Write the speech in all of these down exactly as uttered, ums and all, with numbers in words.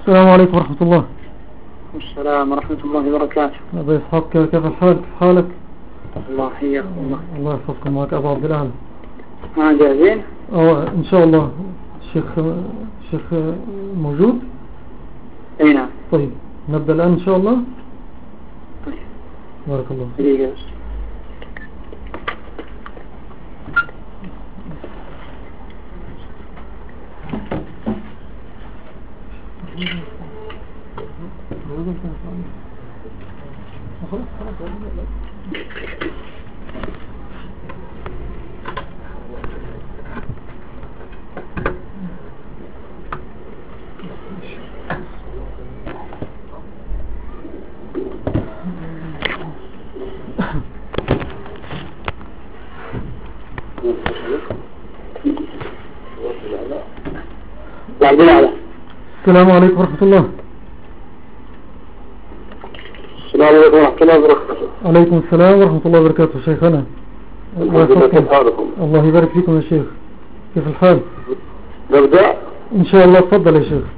السلام عليكم ورحمة الله. السلام ورحمة الله وبركاته. أبا إسحاق، كيف الحال؟ كيف حالك؟ الله حياكم الله. الله يحفظكم. معك أبو عبد الأعلى. ها جاهزين؟ أه إن شاء الله. الشيخ الشيخ موجود؟ أي نعم. طيب نبدأ الآن إن شاء الله. طيب بارك الله. دقيقة. السلام عليكم ورحمة الله. السلام عليكم ورحمة الله وبركاته. عليكم السلام ورحمة الله وبركاته. شيخنا الله يحفظكم. الله يبارك فيكم يا شيخ. كيف الحال؟ نبدأ إن شاء الله. تفضل يا شيخ.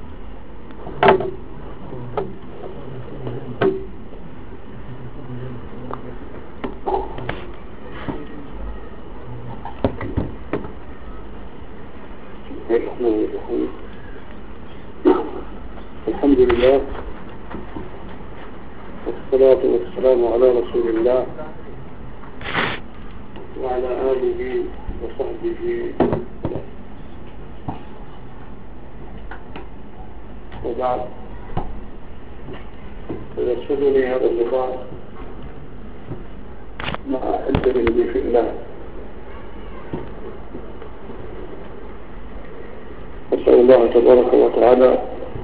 الحمد لله والصلاة والسلام على رسول الله وعلى آله وصحبه وبعد، فيرشدني هذا اللقاء مع أحبة لي في الله. أسأل الله تبارك وتعالى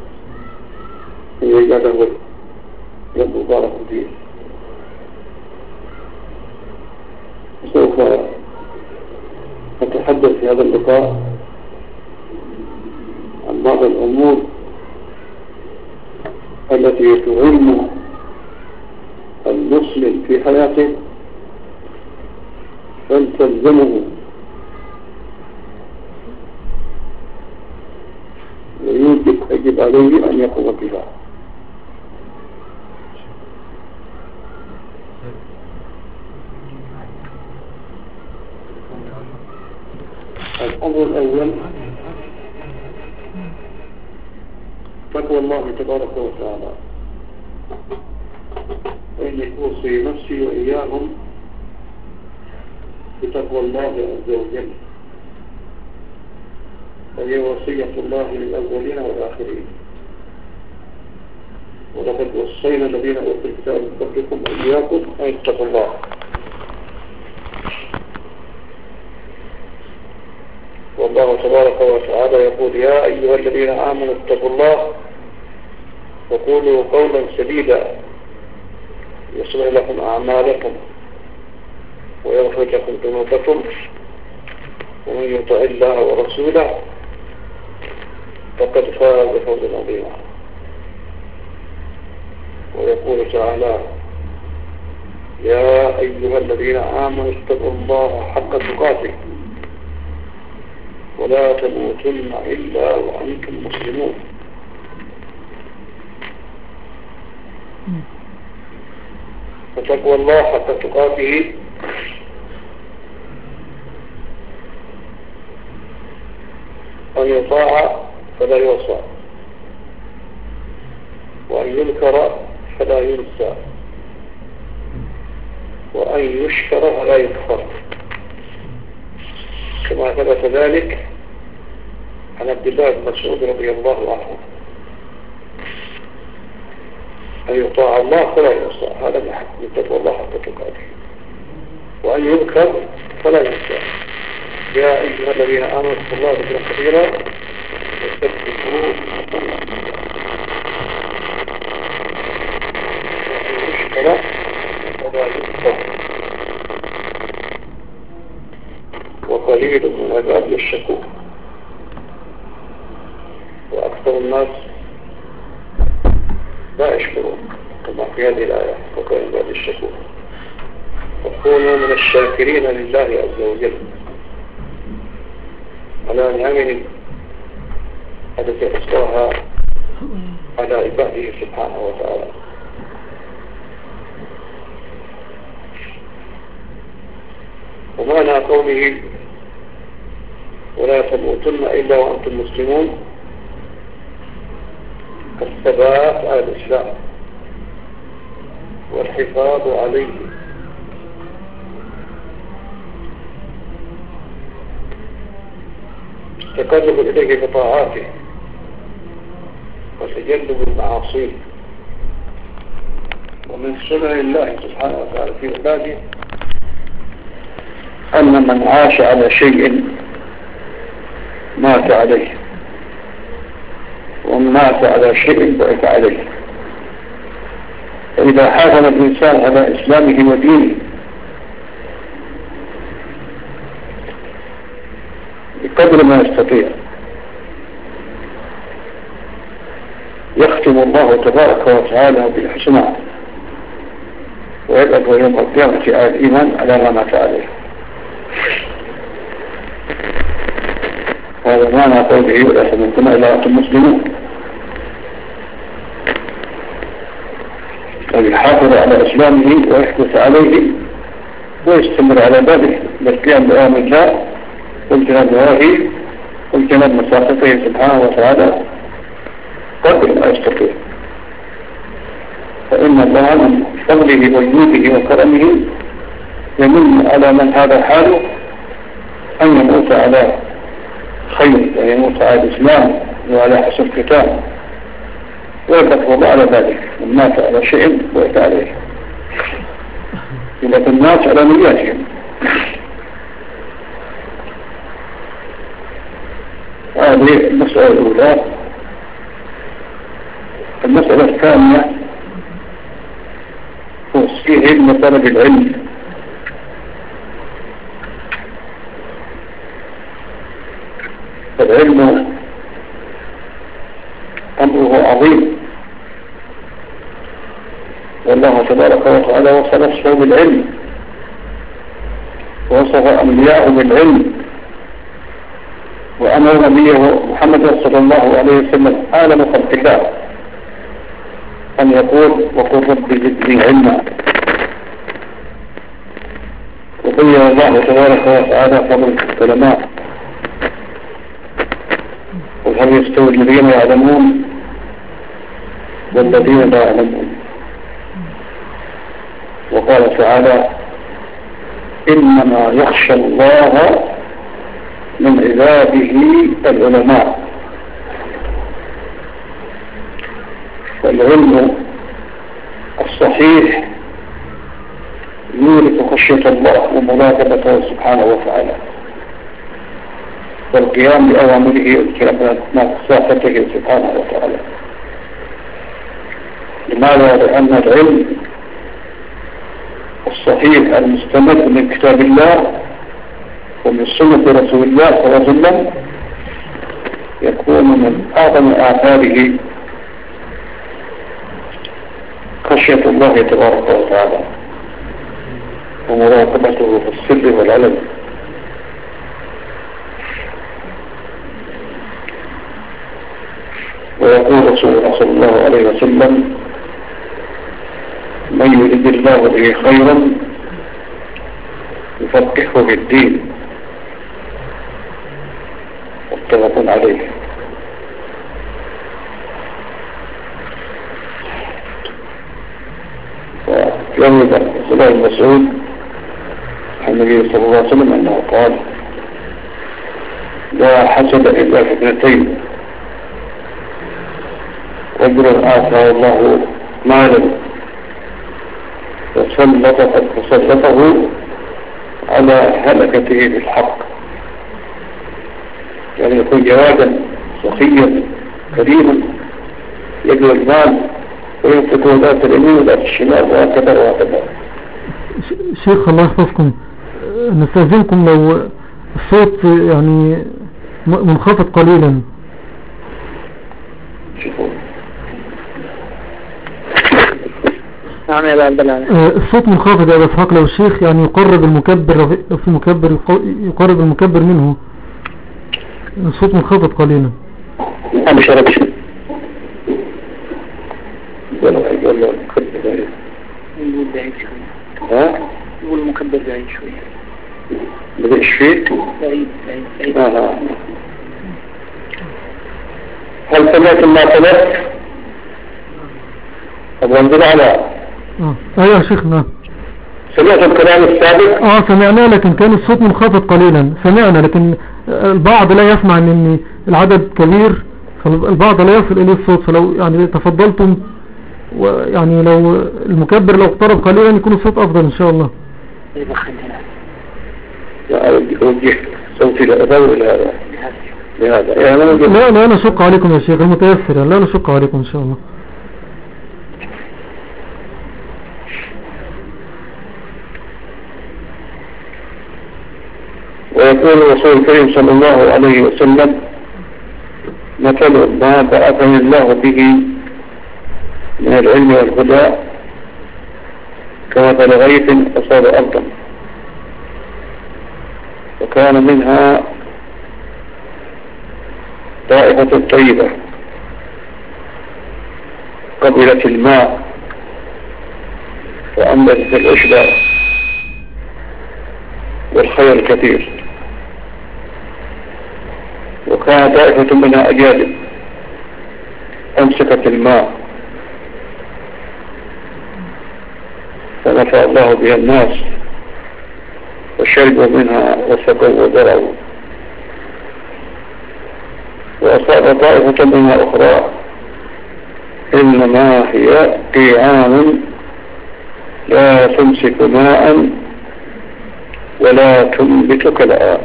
أن يجعله يد بارك فيه. سوف أتحدث في هذا اللقاء عن بعض الأمور التي تهم المسلم في حياته، بل تلزمه ويجب يجب عليه أن يقوم بها. الأمر الأول تقوى الله تبارك وتعالى، وإني أوصي نفسي وإياهم بتقوى الله عز وجل، وهي وصية الله للأولين والآخرين. ولقد وصينا الذين أوتوا الكتاب من قبلكم وإياكم أن اتقوا الله. والله تبارك وتعالى يقول: يا أيها الذين آمنوا اتقوا الله وقولوا قولا سديدا يصلح لكم أعمالكم ويغفر لكم ذنوبكم ومن يطع الله ورسوله فقد فاز فوزا عظيما. ويقول تعالى: يا أيها الذين آمنوا اتقوا الله حق تقاته ولا تموتن إلا وأنتم مسلمون. فتقوى الله حق تقاته أن يطاع فلا يعصى، وأن يذكر فلا ينسى، وأن يشكر فلا يكفر، كما ثبت ذلك عن عبد الله بن مسعود رضي الله عنه: أن يطاع الله فلا يعصى، هذا من تقوى الله حق تقاته، وأن يذكر فلا ينسى. يا أيها الذين آمنوا اتقوا الله ذكرا كثيرا واستغفروه وأن يشكر فلا يكفر، وقليل من عباد الشكور، وأكثر الناس لا يشكرون، كما في هذه الآية: وقليل من عباد الشكور. وكونوا من الشاكرين لله عز وجل على نعمه التي أسقاها على عباده سبحانه وتعالى. ومعنى قوله ولا تموتن إلا وأنتم مسلمون الثبات على الإسلام والحفاظ عليه التقرب إليه بطاعاته وتجنب المعاصي. ومن سنن الله سبحانه وتعالى في عباده أن من عاش على شيء مات عليه، ومن مات على شيء بعث عليه. فإذا حافظ الإنسان على إسلامه ودينه بقدر ما يستطيع يختم الله تبارك وتعالى بالحسنى ويبعث يوم القيامة على الإيمان على ما مات عليه. هذا معنى قوله ولا تموتن إلا وأنتم مسلمون. فيحافظ على إسلامه ويحدث عليه ويستمر على ذلك بالقيام بأمر الله واجتناب نواهيه واجتناب مساخطه سبحانه وتعالى قدر ما يستطيع. فإن الله من فضله وجوده وكرمه يمن على من هذا حاله أن يموت على خير ويموت على الإسلام وعلى حسن الختام، ويبقى الله على ذلك. من مات على شيء ويبقى عليه إلا الناس على نياتهم. هذه المسألة الأولى. المسألة الثانية هو فيه طلب العلم. فالعلم أمره عظيم، والله تبارك وتعالى وصف نفسه بالعلم ووصف أنبياءه بالعلم، وأمر نبيه محمد صلى الله عليه وسلم عالم خلق الله أن يقول وقل رب زدني علما. وبين الله تبارك وتعالى فضل العلماء. قل هل يستوي الذين يعلمون والذين لا يعلمون؟ وقال تعالى إنما يخشى الله من عباده العلماء. فالعلم الصحيح يورث خشية الله ومراقبته سبحانه وتعالى والقيام بأوامره والكلام مساخطه سبحانه وتعالى. لماذا؟ لأن العلم الصحيح المستمد من كتاب الله ومن سنة رسول الله صلى الله عليه وسلم يكون من أعظم آثاره خشية الله تبارك وتعالى ومراقبته في السر والعلم. ويقول رسول الله صلى الله عليه وسلم من يريد الله به خيرا يفقهه في الدين، متفق عليه. ويروي عن عبد الله بن مسعود عن النبي صلى الله عليه وسلم أنه قال لا حسد إلا في اثنتين: رجل آتاه الله مالا فسلطه على هلكته بالحق، يعني يكون جوادا سخيا كريما يجري المال وينفقه ذات اليمين وذات الشمال وهكذا وهكذا. شيخ الله يحفظكم، نستأذنكم لو الصوت يعني منخفض قليلا. شوفوا نعم يا عبد الله. الصوت منخفض يا بسحاق، لو الشيخ يعني يقرب المكبر في المكبر يقرب المكبر منه، الصوت منخفض قليلا. نعم شرب ولا ولا مكبر بعيد؟ نقول بعيد شوية. ها؟ نقول مكبر بعيد شوية. بدأش فيه؟ بعيد بعيد بعيد. آه. هل سمعت ما طلبت؟ أبو انزل على اه ايوه يا شيخنا. سمعت الكلام السابق؟ اه سمعنا، لكن كان الصوت منخفض قليلا. سمعنا لكن البعض لا يسمع ان العدد كبير، فالبعض لا يصل اليه الصوت. فلو يعني تفضلتم ويعني لو المكبر لو اقترب قليلا يكون الصوت افضل ان شاء الله. يبقى خلينا. لا أوجه صوتي لأدور لهذا لهذا يعني لا لا نشق عليكم يا شيخ المتيسر، لا نشق عليكم ان شاء الله. ويقول الرسول الكريم صلى الله عليه وسلم: مثل ما بعثني الله به من العلم والهدى كمثل غيث أصاب أرضا وكان منها طائفة طيبة قبلت الماء وأنبتت الأشبع والخير الكثير، وكان طائفة منها أجادب أمسكت الماء فنفع الله بها الناس وشربوا منها وسقوا وزرعوا، وأصاب طائفة منها أخرى إنما هي قيعان لا تمسك ماء ولا تنبت كلأ،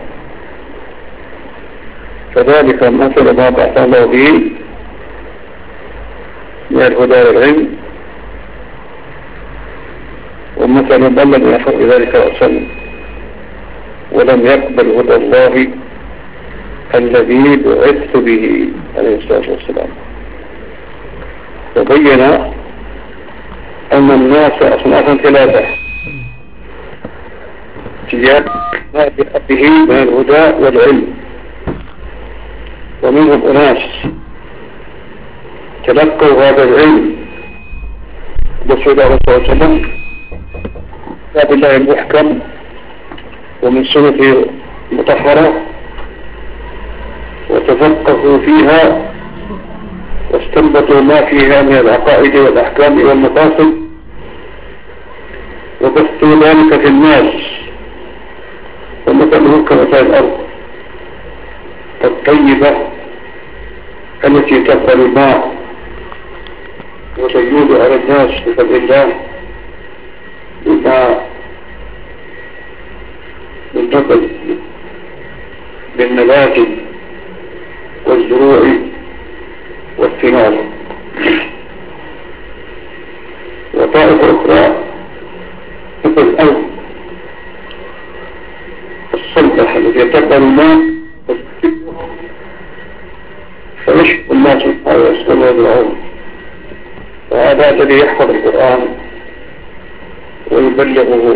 فذلك مثل ما بعث الله به من الهدى والعلم، ومثل من لم يفعل ذلك رأسا ولم يقبل هدى الله الذي بعثت به عليه الصلاة والسلام. وبين أن الناس أصنافا ثلاثة تجاه ما به من الهدى والعلم، ومنهم أناس تلقوا هذا العلم برسول الله صلى الله عليه وسلم كتاب الله المحكم ومن سنة مطهرة وتفقهوا فيها واستنبطوا ما فيها من العقائد والأحكام والمقاصد وبثوا ذلك في الناس، ومثله كمثال الأرض الطيبة التي تقبل الماء وتجود على الناس بفضل الله بما بالنقل بالنبات والزروع والثمار. وطائفة أخرى مثل الأرض الصلبة التي تقبل الماء فيشكو الناس ويسكن ويدعون، وهذا الذي يحفظ القرآن ويبلغه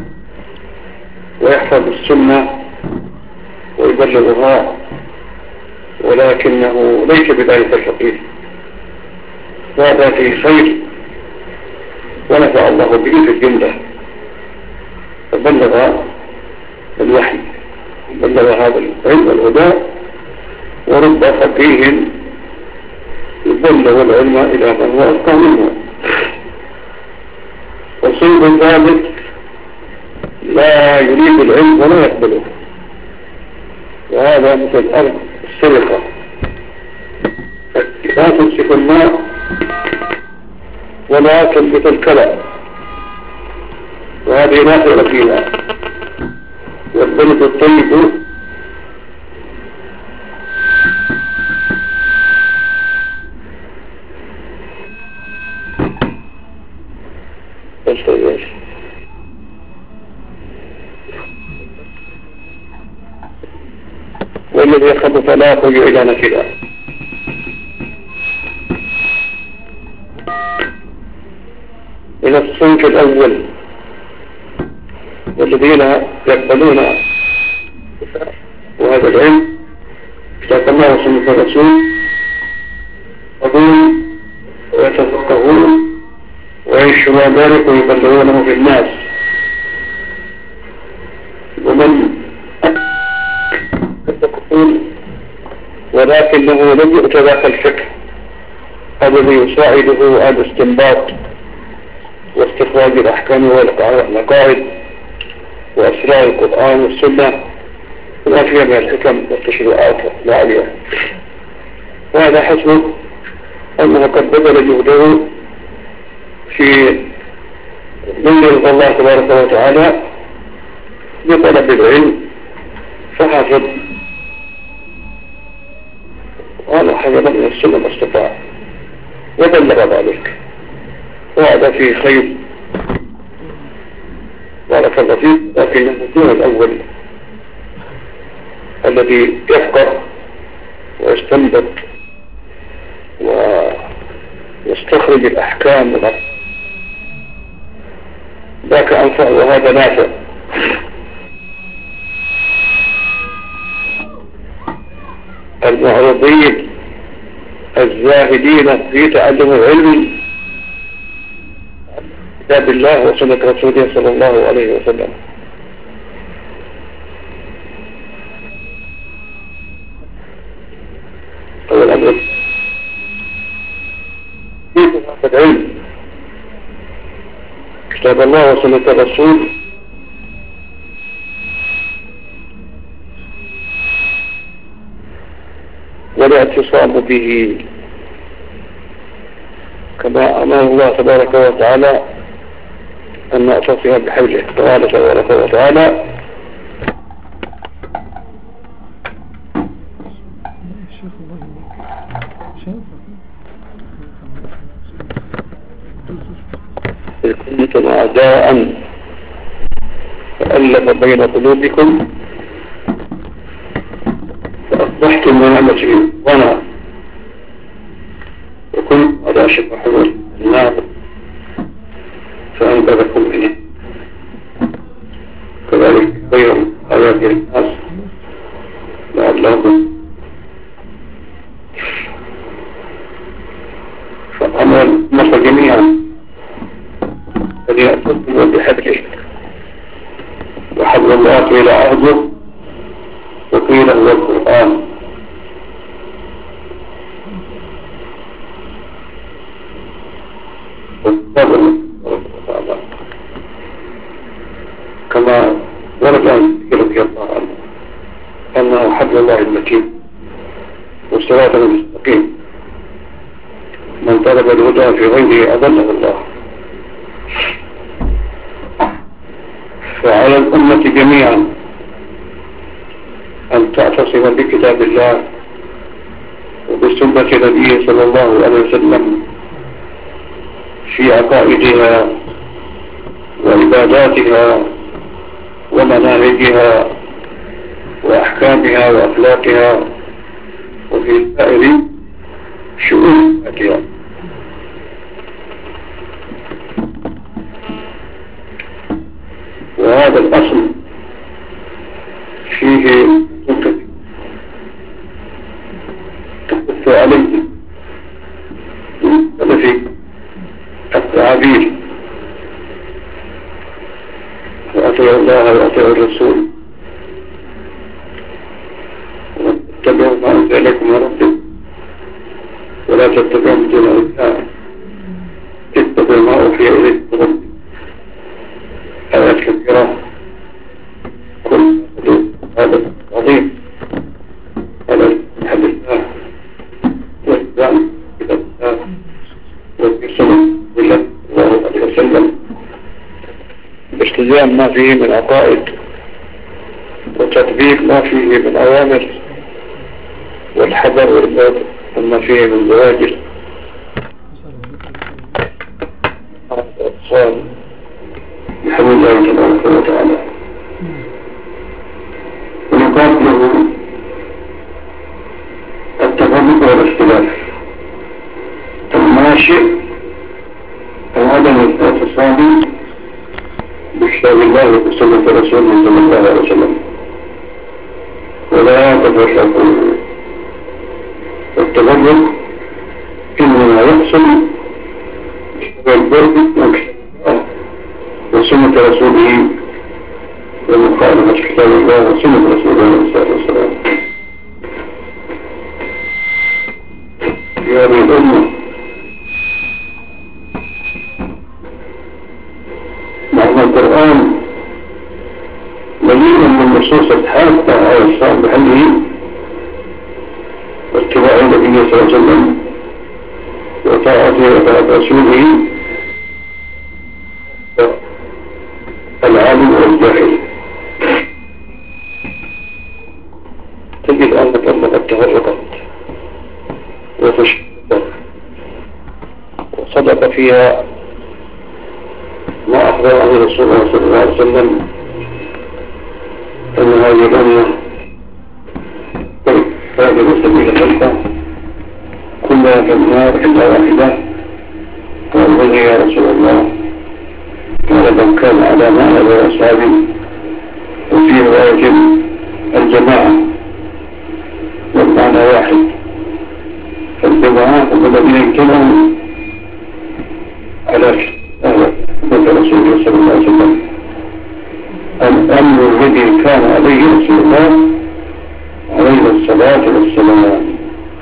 ويحفظ السنة ويبلغها، ولكنه ليس بذلك الفقير، هذا في خير ونفع الله به في الجملة، فبلغ الوحي بلغ هذا العلم والهدى، ورب فقيه يبلغ العلم إلى من هو أفقه منه، وصيب ذلك لا يريد العلم ولا يقبله، وهذا مثل الأرض السرقة لا تمسك الماء ولا تنبت الكلى، وهذه لا خير فيها. والبلد الطيب والذي يخبط لا يخرج إلى نكدا. إلى الصنف الأول والذين يقبلون وهذا العلم كتاب الله وسنة الرسول يقبلون ويتفقهون ينشرون ذلك ويبلغونه في الناس. ومن يقول ولكنه لم يؤت ذاك الفكر الذي يساعده على الاستنباط واستخراج الأحكام والعقائد وأسرار القرآن والسنة وما فيها من الحكم والتشريعات العالية. وهذا حسب أنه قد بذل جهده في من يرضى الله تبارك وتعالى بطلب العلم فحفظ وأنا حفظ من السنة ما استطاع وبلغ ذلك، وهذا فيه خير بارك الله فيه. لكن الدين الأول الذي يفقه ويستنبط ويستخرج الأحكام ذاك أنفع وهذا نافع. المعرضين الزاهدين في تعلم العلم كتاب الله وسنة رسوله صلى الله عليه وسلم. أول أمر في العلم كتاب الله وسنة الرسول والاعتصام به كما أمر الله تبارك وتعالى أن نعتصم بحبله تبارك وتعالى. إذ كنتم أعداء فألف بين قلوبكم فأصبحتم بنعمته إخوانا وكنتم على شفا حفرة النار فأنقذكم منه. كذلك خير آيات الناس لعلهم فأمر الناس جميعا أن يأخذوا بحبله وحبل الله قيل عهده وقيل هو القرآن. كما ورد عن رضي الله عنه أنه حبل الله المتين والصراط المستقيم من طلب الهدى في غيره أضله الله. فعلى الأمة جميعا أن تعتصم بكتاب الله وبسنة نبيه صلى الله عليه وسلم في عقائدها وعباداتها ومناهجها وأحكامها وأخلاقها وفي سائر شؤونها. وهذا الأصل فيه نقطة تحث عليه في التعابير وأطيعوا الله وأطيعوا الرسول واتبعوا ما أنزل إليكم من ربكم ولا تتبعوا من دون أولياء اتبعوا ما أوحي إليكم من ربكم. آيات كثيرة. كل هذا عظيم على حد الله والإسلام إلى الله والسنة بالله صلى الله عليه وسلم باستلزام ما فيه من عقائد وتطبيق ما فيه من أوامر والحذر والبعد وما فيه من زواجر. اتصال بحمد الله تبارك وتعالى ونقابله التفرق والاختلاف الماشي أو عدم الاتصال بكتاب الله وسنة رسوله صلى الله عليه وسلم ولا تفرقوا. التفرق إنما يحصل بسبب البعد والاختلاف سنة رسوله ومخالفة كتاب الله وسنة رسوله عليه الصلاة والسلام في هذه الأمة. مع القرآن مليء من النصوص الحاثة على الصالح بحله واتباع النبي صلى الله عليه وسلم وطاعته وطاعة رسوله العالم والجاهل. تجد أن الأمة قد تفرقت وفشلت وصدق فيها ما أخبر عن رسول الله صلى الله عليه وسلم أن هذه الأمة هذه سبيل خلقه كلها في النار إلا واحدة. قال يا رسول الله قال من كان على ما أنا وأصحابي وفي رواية الجماعة والمعنى واحد. فالجماعة هم الذين اجتمعوا على سنة رسول الله صلى الله عليه وسلم الأمر الذي كان عليه رسول الله عليه الصلاة والسلام.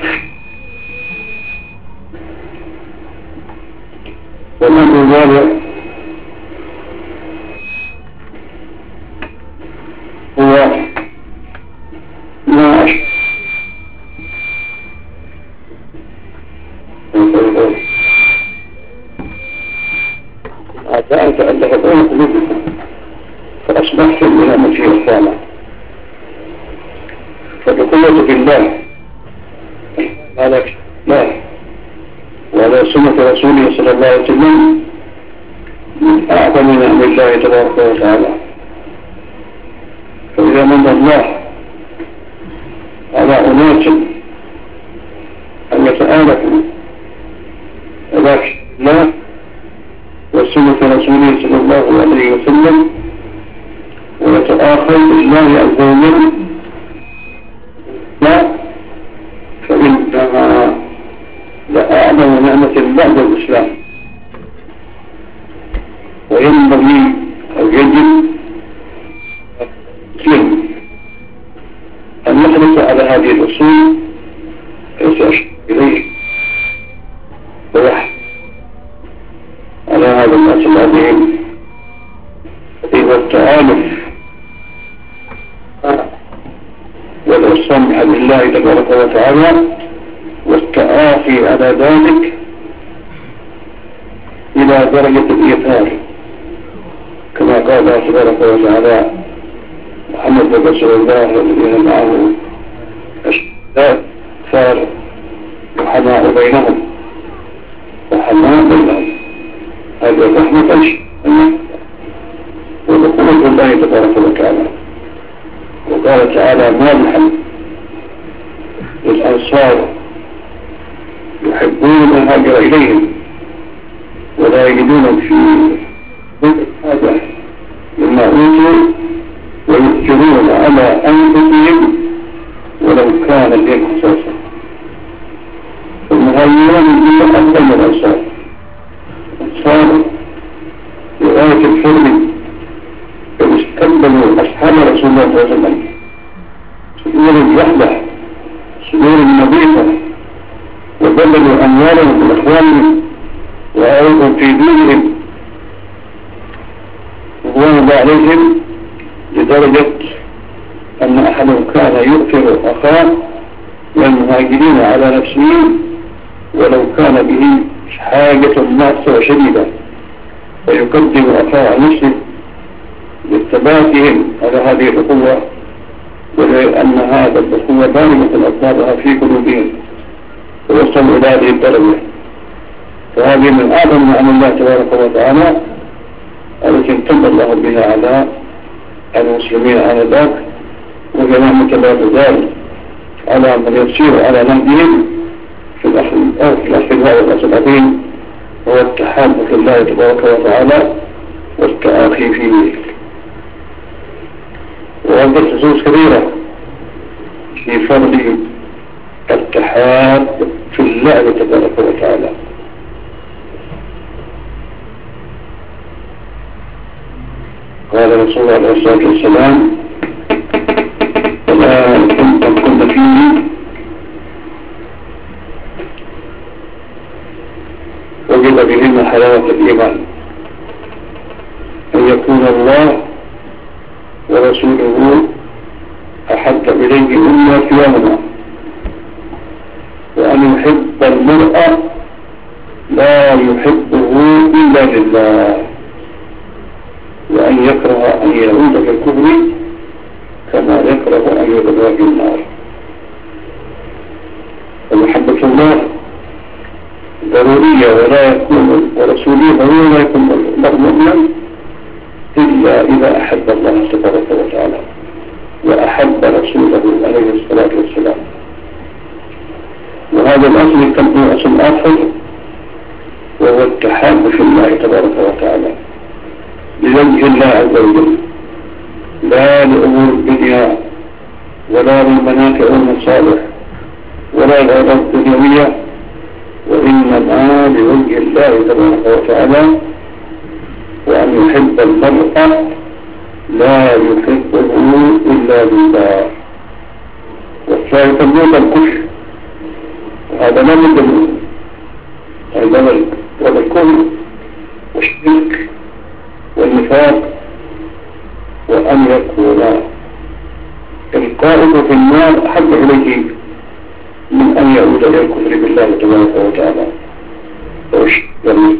ومن ذلك هو ما أعطاء تألف بين قلوبكم فأصبحت بنعمة في إخوانا. فالقوة بالله على الله وعلى سنة رسوله صلى الله عليه وسلم من أعظم نعم الله تبارك وتعالى. فإذا من الله على أناس أن يتآلفوا إلى الله وسنة رسوله صلى الله عليه وسلم ويتآخر بالله عز وجل لا فإنها لأعظم نعمة بعد الإسلام. وينبغي أو يجب أن يحرص على هذه الأصول ويسأل إليه ويحرص على هذا الناس العظيم إذا التآلف والإصلاح بالله تبارك وتعالى والتآخي على ذلك إلى درجة الإيثار كما قال الله تبارك وتعالى محمد رسول الله والذين معه أشهداء صار رحماء بينهم رحماء بينهم. هذا الرحمة أشهد ودخول الله تبارك وتعالى. وقال تعالى مالحا للأنصار يحبون من هاجر إليهم ولا يجدون في هذا مما أوتوا ويؤثرون على أنفسهم ولو كان بهم خصاصة. المهاجرون بهم أفضل من الأنصار. الأنصار بغاية الحرم فاستقبلوا أصحاب رسول الله صلى الله عليه وسلم سرور وحده سرور نظيفة وبلغوا أموالهم بالإخوان وأيضا في دينهم وغضب عليهم لدرجة أن أحدهم كان يؤثر أخاه من المهاجرين على نفسه ولو كان به حاجة ماسة وشديدة فيقدم أخاه عن نفسه لثباتهم على هذه الأخوة ولأن هذا الأخوة بالغة أسبابها في قلوبهم ووصلوا إلى هذه الدرجة. فهذه من أعظم نعم الله تبارك وتعالى التي امتن الله بها على المسلمين آنذاك وهي نعمة لا تزال على من يسير على نهجهم في الأخلاق والأسبابين هو التحاب في الله تبارك وتعالى والتآخي فيه. وهذه الخصوص كبيرة في فضل التحاب في الله تبارك وتعالى. قال رسول الله عليه الصلاة والسلام ولا كن فيه وجد بهن حلاوة الإيمان أن يكون الله ورسوله أحب إليه مما سواهما وأن يحب المرء لا يحبه إلا لله وأن يكره أن يعود في الكفر كما يكره أن يبدأ في النار. ومحبة الله ضرورية ولا يكون ورسوله ضروري لا يكون الله مؤمنا إلا إذا أحب الله تبارك وتعالى وأحب رسوله عليه الصلاة والسلام. وهذا الأصل يكون أصل آخر وهو التحاب في الله تبارك وتعالى لوجه الله عز وجل لا لأمور الدنيا ولا للمنافع والمصالح ولا للأغراض الدنيوية وإنما لوجه الله تبارك وتعالى وأن يحب المرء لا يحبه إلا لله. والثالث الموت الكفر وهذا لا بد منه هذا الكفر والشرك والنفاق وأن يكون القائد في النار أحب إليه من أن يعود إلى الكفر بالله تبارك وتعالى والشرك.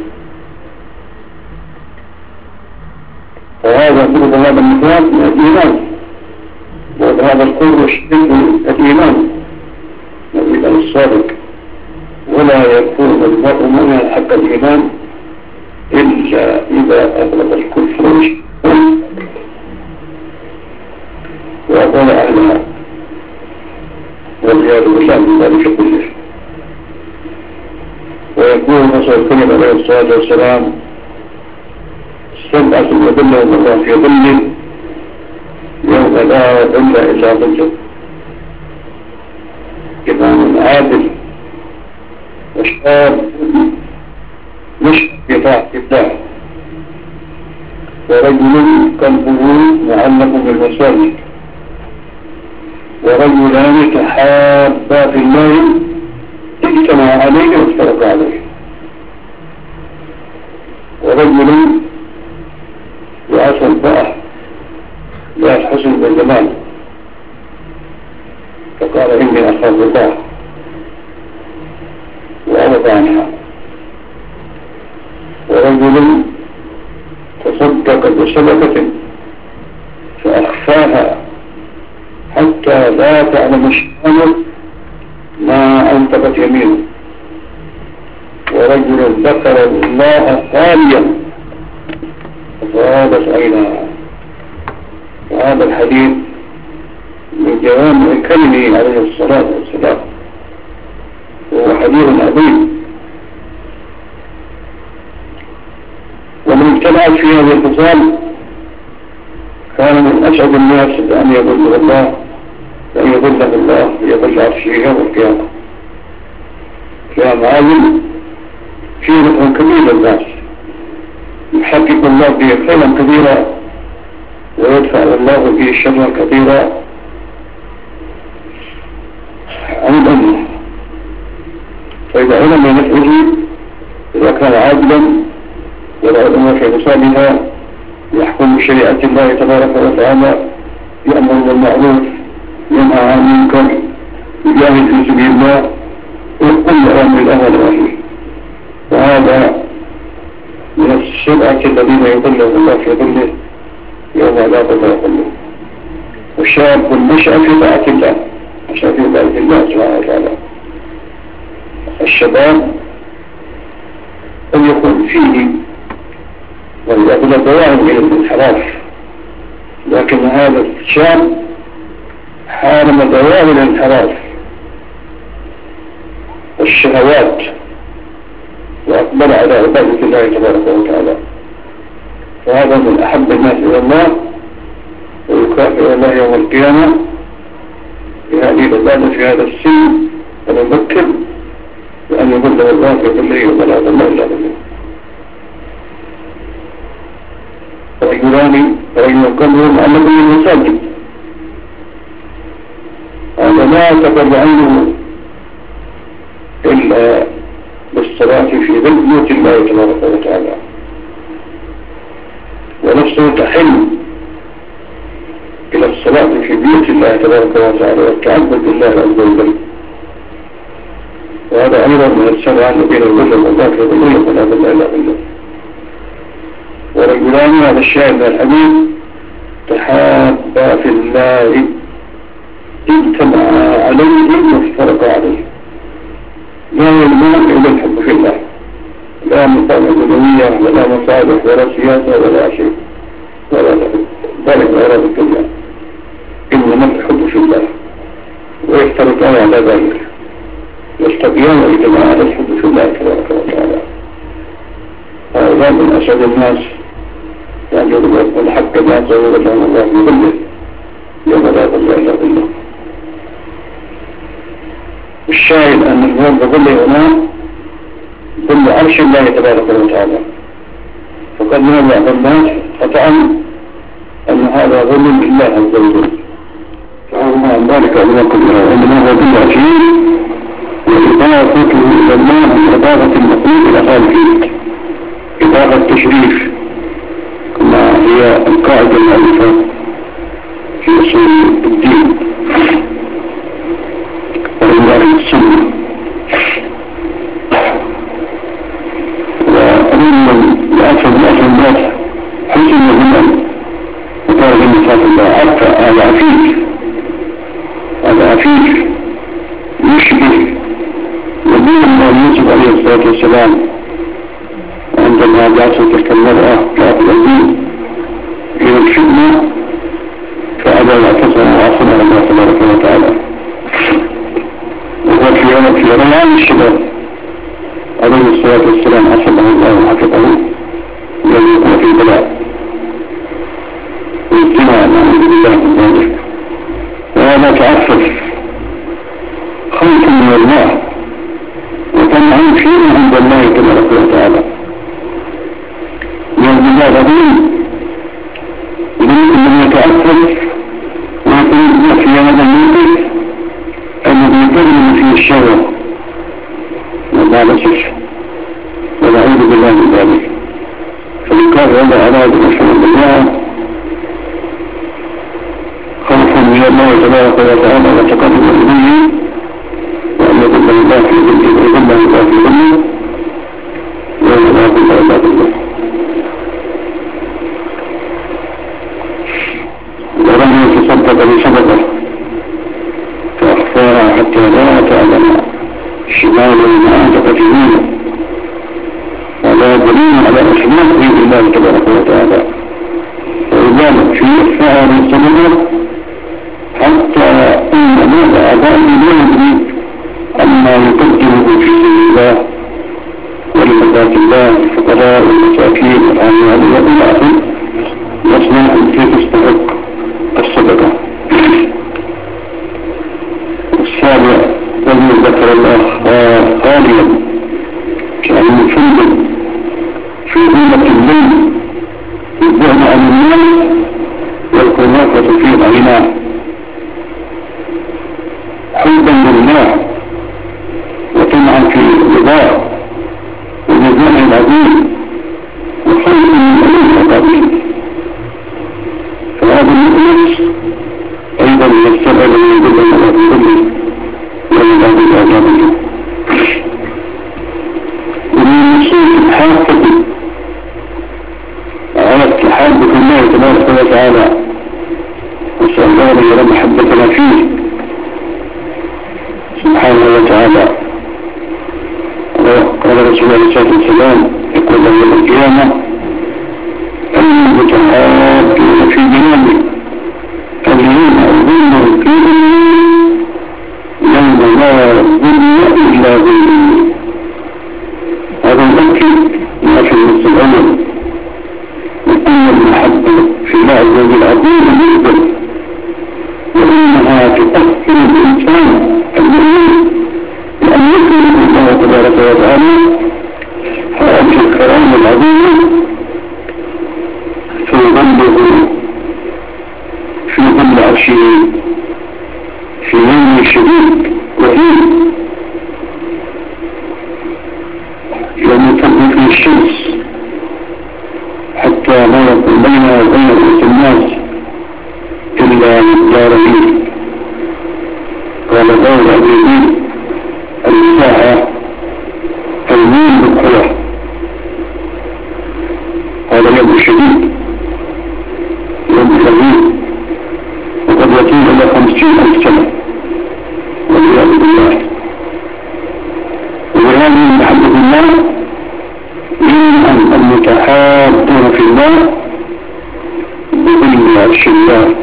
فهذا كل هذا النفاق من الإيمان وهذا الكفر والشرك من الإيمان من الإيمان الصادق ولا يكون المرء مؤمنا حق الإيمان إلا إذا أغلب الكفر والشرك وأقول أهلها والعياذ بالله من ذلك كله. ويقول رسول الله عليه الصلاة والسلام سبعة يظلهم الله في ظله يوم لا ظل إلا ظله إمام عادل وشاب مش بطاعة الله ورجل قلبه معلق بالمساجد ورجلان تحابا في الله اجتمع عليه وافترق عليه ورجل يعصى الباء لا الحسن بالجمال فقال إني أخاف الله وأعرض عنها ورجل تصدق بصدقة فأخفاها حتى لا تعلم شماله ما أنفقت يمينه ورجل ذكر الله خاليا فغابت عينها. وهذا الحديث من جوامع كلمه عليه الصلاة والسلام وهو حديث عظيم. ومن اجتمعت في هذه الخصال كان من أسعد الناس بأن يظل الله بأن يظله الله يظل عرشه يوم القيامة. كان عالم في نفع كبير للناس يحقق الله به خيرا كبيرا ويدفع الله به شرا كثيرا عن الأمة. فإذا علم نفعه إذا كان عادلا والعلم في نصابها يحكم بشريعة الله تبارك وتعالى يأمر بالمعروف ينهى عن المنكر يجاهد في سبيل الله ويقوم بأمر الله والرحيم. وهذا من السبعة الذين يظلهم الله في ظله يوم لا ظل ظله. والشاب النشأ في طاعة الله نشأ في طاعة الله سبحانه وتعالى. الشباب أن يكون فيه والأغلب دواعي إلى الانحراف لكن هذا الشاب حارم دواعي الانحراف والشهوات وأقبل على عبادة الله تبارك وتعالى. فهذا من أحب الناس إلى الله ويكافئ الله يوم القيامة بهذه العبادة في هذا السن المبكر وأن يظله الله في ظله ولا ظل إلا ظله. رجلان ويقلهم على كل المساجد. هذا لا يعتبر عنه إلا بالصلاة في بيت الله تبارك وتعالى، ونفسه تحل إلى الصلاة في بيت الله تبارك وتعالى والتعبد بالله عز وجل. وهذا أيضا من السبع الذين يقول الله في ظلية ولا بد إلا بالله. ورجلان هذا الشاهد من الحديث تحابا في الله اجتمعا عليه وافترقا عليه. لا يلمون إلا الحب في الله، لا مصالح دنيوية ولا مصالح ولا سياسة ولا شيء ولا ذلك ولا الدنيا، إنما الحب في الله، ويفترقان على ذلك يستبيان اجتماع على الحب في الله تبارك وتعالى. هؤلاء من أسعد الناس يعني الحق ما تزود لهم الله بظله يوم لا ظل إلا بالله. الشاهد أن اليوم بظله هنا ظل عرش الله تبارك وتعالى، فقد نوع بعض الناس خطأ أن هذا ظل لله عز وجل، فهم عن ذلك أولا كبيرا إنما هو ظل عشير وإضافته إلى الله بإضافة المقيم إلى خالقه، إضافة تشريف كما هي القاعدة المعروفة في أصول الدين وإضافة السنة. وأظن لأكثر من أكثر الناس حسن الزمان وقال من صلى الله حتى هذا عفيف هذا عفيف يشبه نبي الله يوسف عليه الصلاة والسلام عندما جاءت تلك المرأة كانت الدين إلى الخدمة فأبى يعتصم وعصم على الله تبارك وتعالى، وهو في يوم في رمضان الشباب عليه الصلاة والسلام عصمه الله وحفظه الذي يكون في بلاء واجتماع نعوذ بالله من ذلك. وهذا تعفف خوف من الله وطمع فيه عند الله تبارك وتعالى. يوم الله غضين يريد أن يتعفف ويقول في هذا الموقف الذي تغلب فيه الشهوة والمعلسف ونعوذ بالله من ذلك. فالكار هذا أراد رسول الله خوف من الله تبارك وتعالى وتقرب إليه وأن يكون الله في ذنبه ويظن الله في ذنبه ويظن الله في ذنبه. ورجل تصدق بصدقه فأخفاها حتى لا تعلم شماله ما أنفقت يمينه، ولا دليل على إخلاصه بالله تبارك وتعالى. ولذلك في إخفاء من صدقه حتى إن بعض أعضائه لا يدري أما يقدمه في سبيل الله ولمرضاة الله الفقراء والمساكين والعاملين إلى آخره يصنع في تستحق الصدقة. السابع الذي ذكر الله خاليا كان مفيدا في ظلمة الليل الذهن عن الناس والخلافة في عيناه حبا لله وطمعا في رضاه والنزاع العظيم وخوفا من أي فقط. فهذا المخلص أيضا يستبعد من يدل على كله ولله بالعذاب. ومن نصوص الحافة على التحاب في الله تبارك وتعالى وسأل الله أن يرى محبتنا فيه سبحانه وتعالى. قال رسول الله صلى الله عليه وسلم يقول يوم القيامة المتحابون في جنانه اليوم أظن الكريم يوم لا ظل إلا ظل. هذا يؤكد ما في النص الأول وأن المحبة في الله عز وجل عظيمة جدا، وإنها تؤثر الإنسان المؤمن لأن يكون الله تبارك وتعالى هذه الكرامة العظيمة في ظل في في يوم شديد وهيب يوم تبدو فيه الشمس حتى لا يكون بينها وبين رؤوس الناس إلا مقدار فيه. قال داود أبي الساعة الميل بالقوة. هذا يوم شديد يوم كبير وقد يطول إلى خمسين ألف سنة والعياذ بالله. وهذه محبة الله من المتحابون في الله بظل عرش الله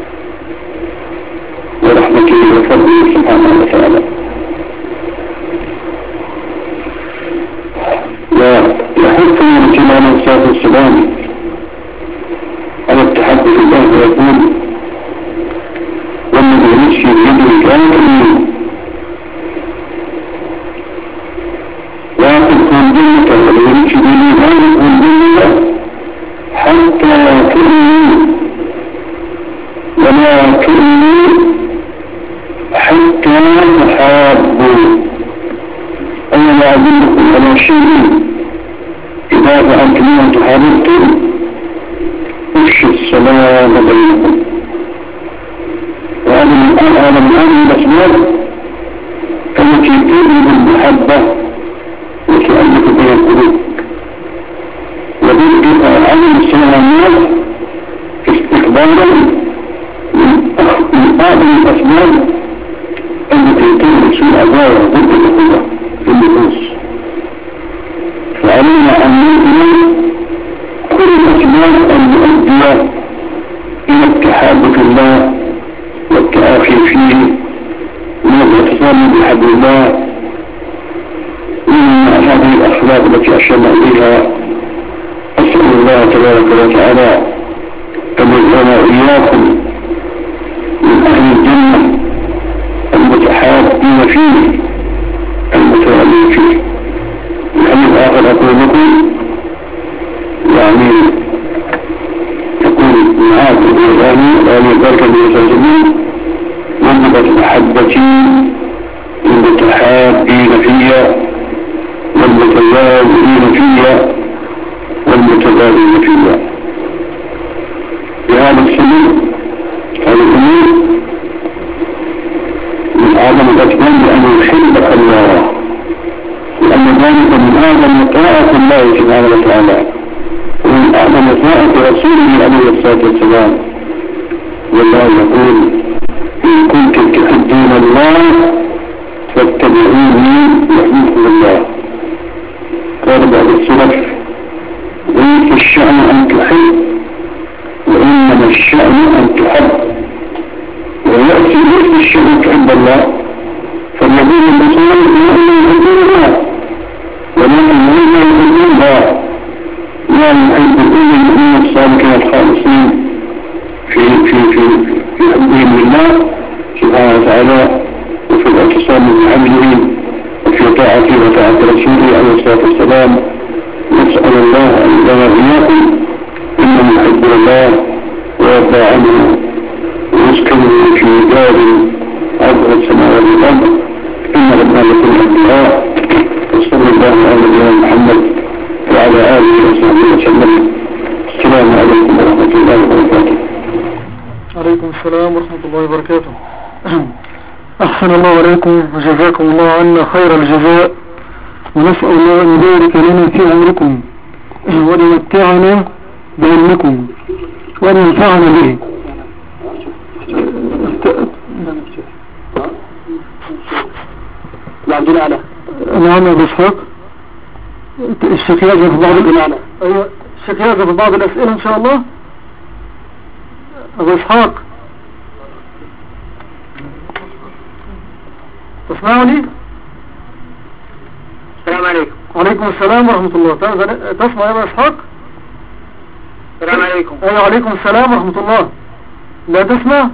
ورحمته وفضله سبحانه وتعالى. ويحث الرسول عليه الصلاة والسلام على التحدث بالله ويقول والذي نفسي بيده كان كبير لا تكون جنة والذي نفسي بيده لا تكون جنة حتى تؤمنوا ولا تؤمنوا حتى تحابوا. أنا لا أدلكم على شيء إذا فعلتم أن تحاببتم افشوا السلام بينكم. وهذا من هذا من هذه الأسباب التي تجلب المحبة وتؤلف بين القلوب. وذلك عدم السلام استقبالا من أعظم الأسباب التي تلبس العداوة ضد الأخوة في النفوس. فعلينا أن نؤمن كل الأسباب المؤدية إلى التحاب في الله والتآخي فيه والاعتصام بحبل الله من هذه الأخلاق التي أشرنا إليها. أسأل الله تبارك وتعالى أن يجعلنا إياكم من أهل الجنة المتحابين فيه المتوالين فيه. الحديث آخر أقول لكم يعني يقول معاذ بن الغاني وأن يبارك بالمسلمين وجبت محبتي للمتحابين فيا والمتوالين فيا والمتبادلين فيا. بهذا السبيل هذه الأمور من أعظم الأسباب لأن يحبك الله، لأن ذلك من أعظم طاعة الله سبحانه وتعالى ومن أعظم طاعة رسوله عليه الصلاة والسلام. والله يقول إن كنتم تحبون الله فاتبعوني يحببكم الله. قال بعض السلف ليس الشأن أن تحب وإنما الشأن أن تحب. ويأتي ليس الشأن أن تحب الله فالذين المسلمين يحبون الله ولكن ليس يحبون الله لا يحب كل المؤمنين الصالحين الخالصين في في في في حبهم لله سبحانه وتعالى وفي الاعتصام بحبله وفي طاعته وطاعة رسوله عليه الصلاة والسلام. نسأل الله أن يجعلنا إياكم إنه يحب الله ويرضى عنه ويسكنه في دار عبر السماوات والأرض إن ربنا لكل الدعاء. وصلى الله على نبينا محمد وعلى آله وصحبه وسلم. السلام عليكم ورحمة الله وبركاته. عليكم السلام ورحمة الله وبركاته. أحسن الله عليكم وجزاكم الله عنا خير الجزاء، ونسأل الله أن يبارك لنا في عمركم وأن يمتعنا بعلمكم وأن ينفعنا به. نعم يا أبو إسحاق، الشيخ يجب في بعض الأسئلة. أيوة الشيخ يجب في بعض الأسئلة إن شاء الله. أبو إسحاق تسمعني؟ السلام عليكم. وعليكم السلام ورحمة الله. تسمع يا أبو إسحاق؟ السلام عليكم. أيوة عليكم السلام ورحمة الله. لا تسمع؟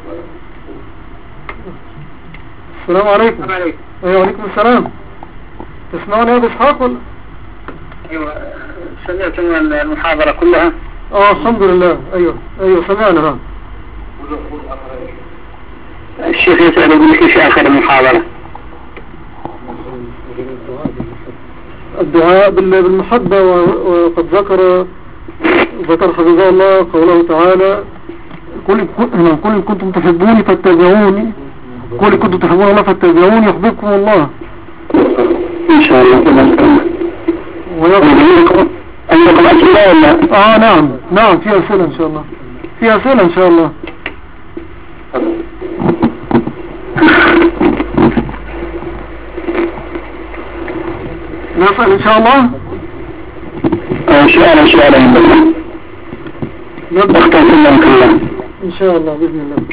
السلام عليكم. السلام عليكم. أيوة عليكم السلام. تسمعوني يا أبو إسحاق ولا؟ أيوة سمعتم المحاضرة كلها؟ اه الحمد لله. ايوه ايوه سمعنا. ها الشيخ يسأل يقول لك ايش آخر المحاضرة؟ الدعاء بالمحبة، وقد ذكر ذكر حفظه الله قوله تعالى: قل إن كنتم تحبوني فاتبعوني، قل إن كنتم تحبون الله فاتبعوني يحببكم الله إن شاء الله. ويغفر. عندكم أسئلة ولا؟ اه نعم نعم في أسئلة إن شاء الله، في أسئلة إن شاء الله. نسأل إن شاء الله. سؤال سؤال نبدأ كله إن شاء الله بإذن الله.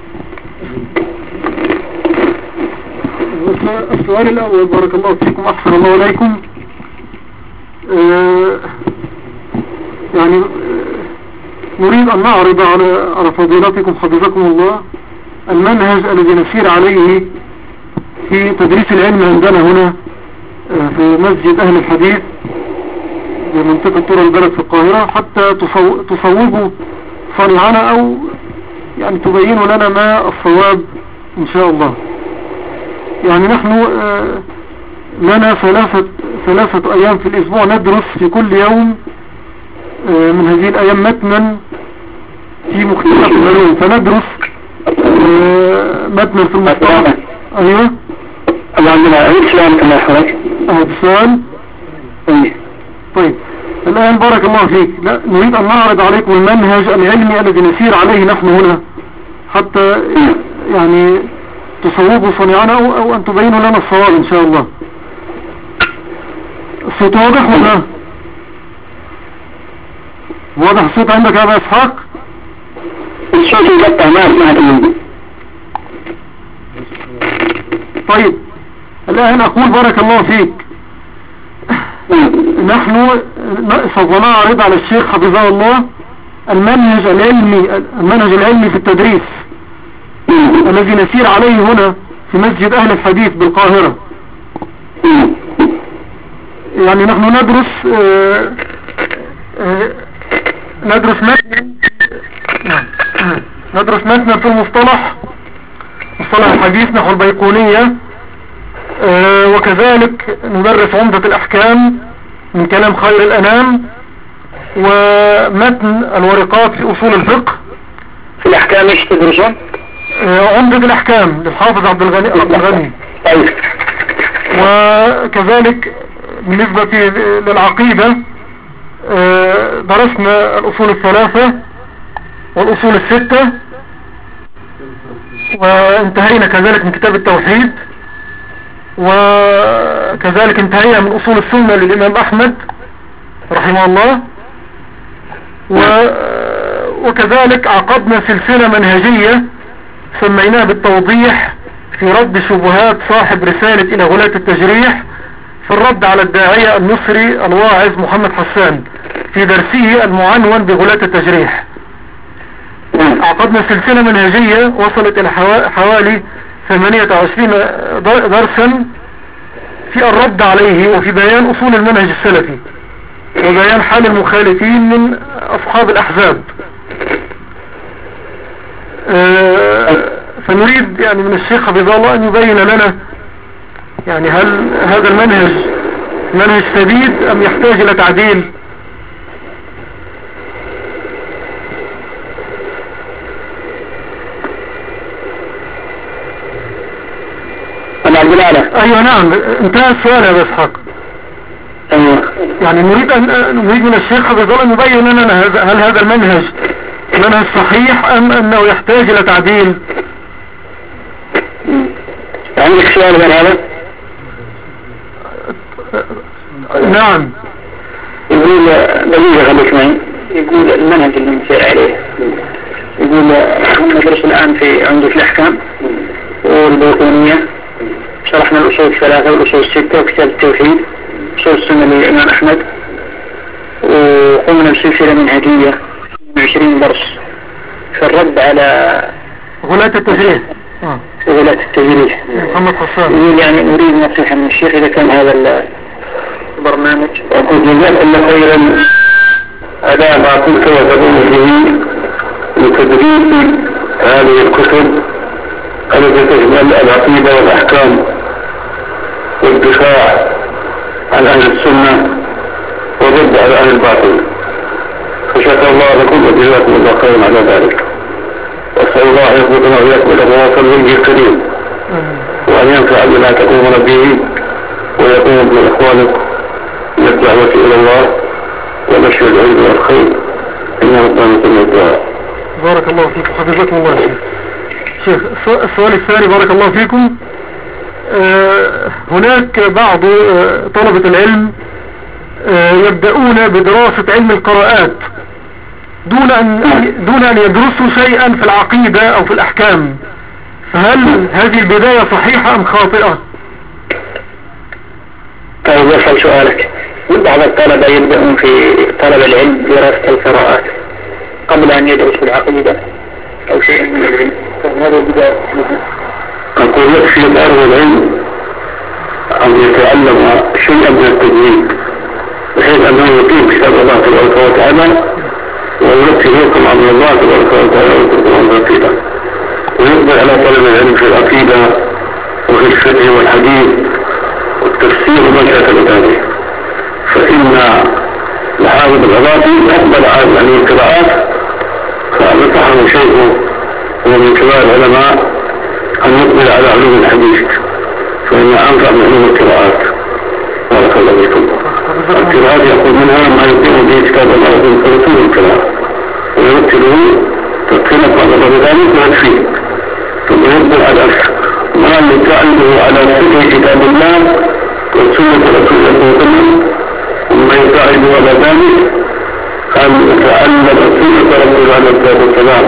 السؤال الأول: بارك الله فيكم، أحسن الله إليكم. آه يعني آه نريد أن نعرض على على فضيلتكم حفظكم الله المنهج الذي نسير عليه في تدريس العلم عندنا هنا آه في مسجد أهل الحديث بمنطقة طور البلد في القاهرة، حتى تصوبوا صنيعنا أو يعني تبينوا لنا ما الصواب إن شاء الله. يعني نحن آه لنا ثلاثة ثلاثة أيام في الأسبوع ندرس في كل يوم آه من هذه الأيام متنا في مختلف العلوم، فندرس آه متنا في المصطلح. أيوه عندنا عيد سؤال كما حضرتك. أهد السؤال. طيب الآن بارك الله فيك، لا نريد أن نعرض عليكم المنهج العلمي الذي نسير عليه نحن هنا، حتى يعني تصوبوا صنيعنا أو, أو أن تبينوا لنا الصواب إن شاء الله. الصوت واضح ولا؟ واضح الصوت عندك يا أبا إسحاق؟ الصوت يقطع ما أسمعك. طيب الآن أقول بارك الله فيك، نحن سوف نعرض على الشيخ حفظه الله المنهج العلمي المنهج العلمي في التدريس الذي نسير عليه هنا في مسجد أهل الحديث بالقاهرة. يعني نحن ندرس آآ آآ ندرس متن ندرس متنا في المصطلح مصطلح الحديث نحو البيقونية، وكذلك ندرس عمدة الأحكام من كلام خير الأنام، ومتن الورقات في أصول الفقه. في الأحكام ايش تدرسون؟ عمدة الأحكام للحافظ عبد الغني عبد الغني وكذلك بالنسبة للعقيدة درسنا الأصول الثلاثة والأصول الستة، وانتهينا كذلك من كتاب التوحيد، وكذلك انتهينا من أصول السنة للإمام أحمد رحمه الله، وكذلك عقدنا سلسلة منهجية سميناها بالتوضيح في رد شبهات صاحب رسالة إلى غلاة التجريح في الرد على الداعية المصري الواعظ محمد حسان في درسه المعنون بغلاة التجريح. عقدنا سلسلة منهجية وصلت إلى حوالي ثمانية وعشرين درسا في الرد عليه وفي بيان أصول المنهج السلفي وبيان حال المخالفين من أصحاب الأحزاب. فنريد يعني من الشيخ حفظه الله أن يبين لنا يعني هل هذا المنهج منهج سديد أم يحتاج إلى تعديل؟ ايوه نعم انتهى السؤال يا اسحاق. ايوه يعني نريد ان نريد من الشيخ حفظه الله ان يبين لنا هل هذا المنهج منهج صحيح ام انه يحتاج الى تعديل. عندك سؤال غير هذا؟ نعم. يقول دقيقة خليك معي. يقول المنهج اللي نسير عليه، يقول هم ندرس الآن في عمدة الأحكام والبيقونية، شرحنا الأصول الثلاثة والأصول الستة وكتاب التوحيد أصول السنة للإمام أحمد، وقمنا بسلسلة منهجية عشرين درس في الرد على غلاة التجريح. ولاة التجريح. محمد حسان يقول يعني نريد نصيحة من الشيخ إذا كان هذا البرنامج. أقول جزاك الله خيرا على ما كنت وتقوم به لتدريس هذه الكتب التي تشمل العقيدة والأحكام والدفاع عن أهل السنة وضد على أهل الباطل، فشكر الله لكم وجزاكم الله خيرا على ذلك، وأسأل الله يرزقنا وإياكم الأموات الوجه الكريم، وأن ينفع بما تقومون به ويقوم بإخوانكم للدعوة إلى الله ونشر العلم والخير، إنه كان كل الدعاء. بارك الله فيكم، حفظكم الله شيخ. شيخ السؤال الثاني بارك الله فيكم. آه هناك بعض آه طلبة العلم آه يبدأون بدراسة علم القراءات دون أن دون أن يدرسوا شيئا في العقيدة أو في الأحكام، فهل هذه البداية صحيحة أم خاطئة؟ طيب وصل سؤالك. بعض الطلبة يبدأون في طلب العلم دراسة القراءات قبل أن يدرسوا العقيدة أو شيء من العلم، فهذا بداية. أقول يكفي طالب العلم أن يتعلم شيئا من التجويد بحيث أنه يقيم كتاب الله تبارك وتعالى ويرتب يحكم عن الله تبارك وتعالى ويقوم بالعقيدة، ويقبل على طلب العلم في العقيدة وفي الفقه والحديث والتفسير وما شاكل ذلك، فإن الحافظ العراقي أقبل على القراءات فنصحه شيخه ومن كبار العلماء أن يقبل على علوم الحديث فإن أنفع من علوم القراءات. بارك الله فيكم. القراءات يأخذ منها ما يقيم به كتاب الله ورسوله القراءة ويرتله تقييم قال الله ذلك ويكفيه، ثم يقبل على ما يساعده على فقه كتاب الله وسنة رسول الله صلى الله عليه وسلم، ثم يساعده على ذلك أن يتعلم سنة رسول الله عليه الصلاة والسلام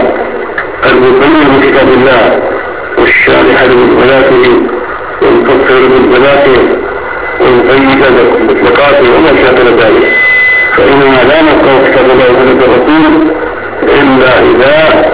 المبين بكتاب الله والشارح لمثلاته والمفسر لمثلاته والمقيد لمطلقاته وما شاكل ذلك، فإننا لا نقرأ كتاب الله وسنة الرسول إلا إذا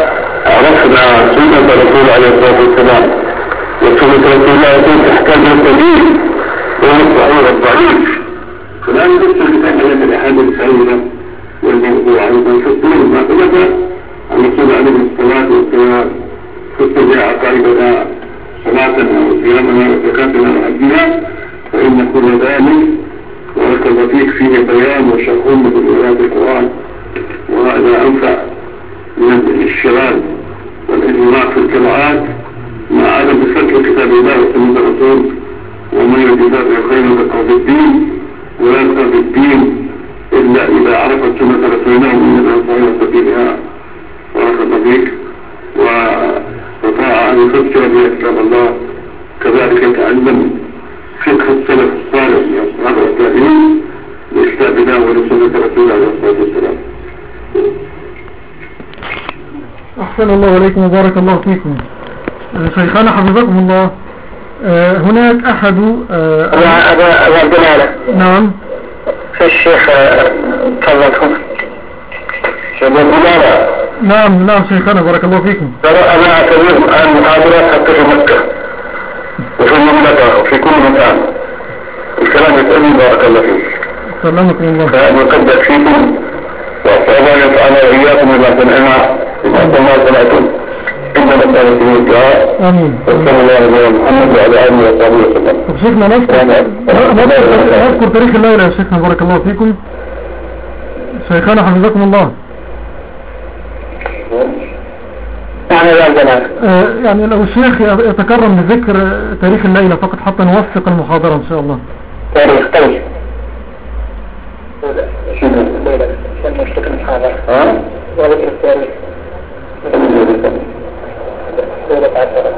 عرفنا سنة رسول عليه الصلاة والسلام، وسنة رسول الله يكون تحتاج التدين والصحيح الضعيف، فلا يدرس كتاب الأحاديث السعيدة والموضوع أيضا فالسنة ما ثبت أن رسول عليه الصلاة والسلام تتبع عقائدنا صلاتنا وصيامنا وزكاتنا وحجنا، فإن كل ذلك وركز فيك فيه بيان وشرح بآيات القرآن، وهذا أنفع من الاشتغال والانغراق في القراءات مع عدم بسطر كتاب الله وسنة الرسول، ومن يريد خير يفقه في الدين ولا يفقه في الدين إلا إذا عرفت سنة رسولنا ومنها صحيح سبيلها. بارك الله فيك. واستطاع أن يفسر بها كتاب الله كذلك يتعلم فقه السلف الصالح من الصحابة والتابعين لكتاب الله ولسنة رسول الله عليه الصلاة والسلام. أحسن الله عليكم وبارك الله فيكم. شيخنا حفظكم الله. آه هناك أحد آه أبا أبا الجلالة. نعم. في الشيخ تفضلكم. شيخ الجلالة. نعم نعم شيخنا بارك الله فيكم. ترى أنا أعتبر أن محاضرات حتى في مكة وفي المملكة وفي كل مكان الكلام يسألني بارك الله فيك. سلامكم الله. فأنا أقدر فيكم وأسأل الله يفعل وإياكم بما سمعنا بما سمعتم إنما كان فيه الدعاء. آمين. وصلى الله على محمد وعلى آله وصحبه وسلم. طب شيخنا نذكر نذكر تاريخ الليلة يا شيخنا بارك الله فيكم. شيخنا حفظكم الله. يعني لا جناب. آه يعني لو الشيخ يتكرم بذكر تاريخ الليلة فقط حتى نوثق المحاضرة إن شاء الله. تاريخ طيب. شنو الليلة؟ شنو نشتغل المحاضرة؟ ها؟ وذكر التاريخ. ليلة عشرة.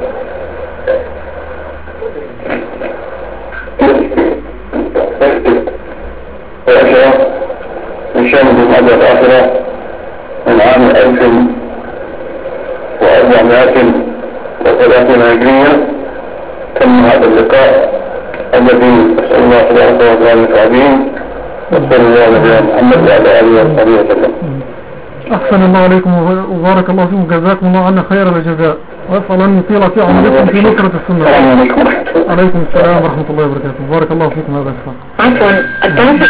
من شهر جمادى الآخرة من عام ألف وأربعمائة وثلاثين هجرية تم هذا اللقاء الذي أسأل الله تبارك وتعالى العظيم وصلى الله على محمد وعلى آله وصحبه وسلم. أحسن الله عليكم وبارك الله فيكم وجزاكم الله عنا خير الجزاء، وأسأل أن يطيل في عمركم في نصرة السنة. السلام عليكم ورحمة الله. عليكم السلام ورحمة الله وبركاته. بارك الله فيكم. هذا الشيء عفوا الدرس.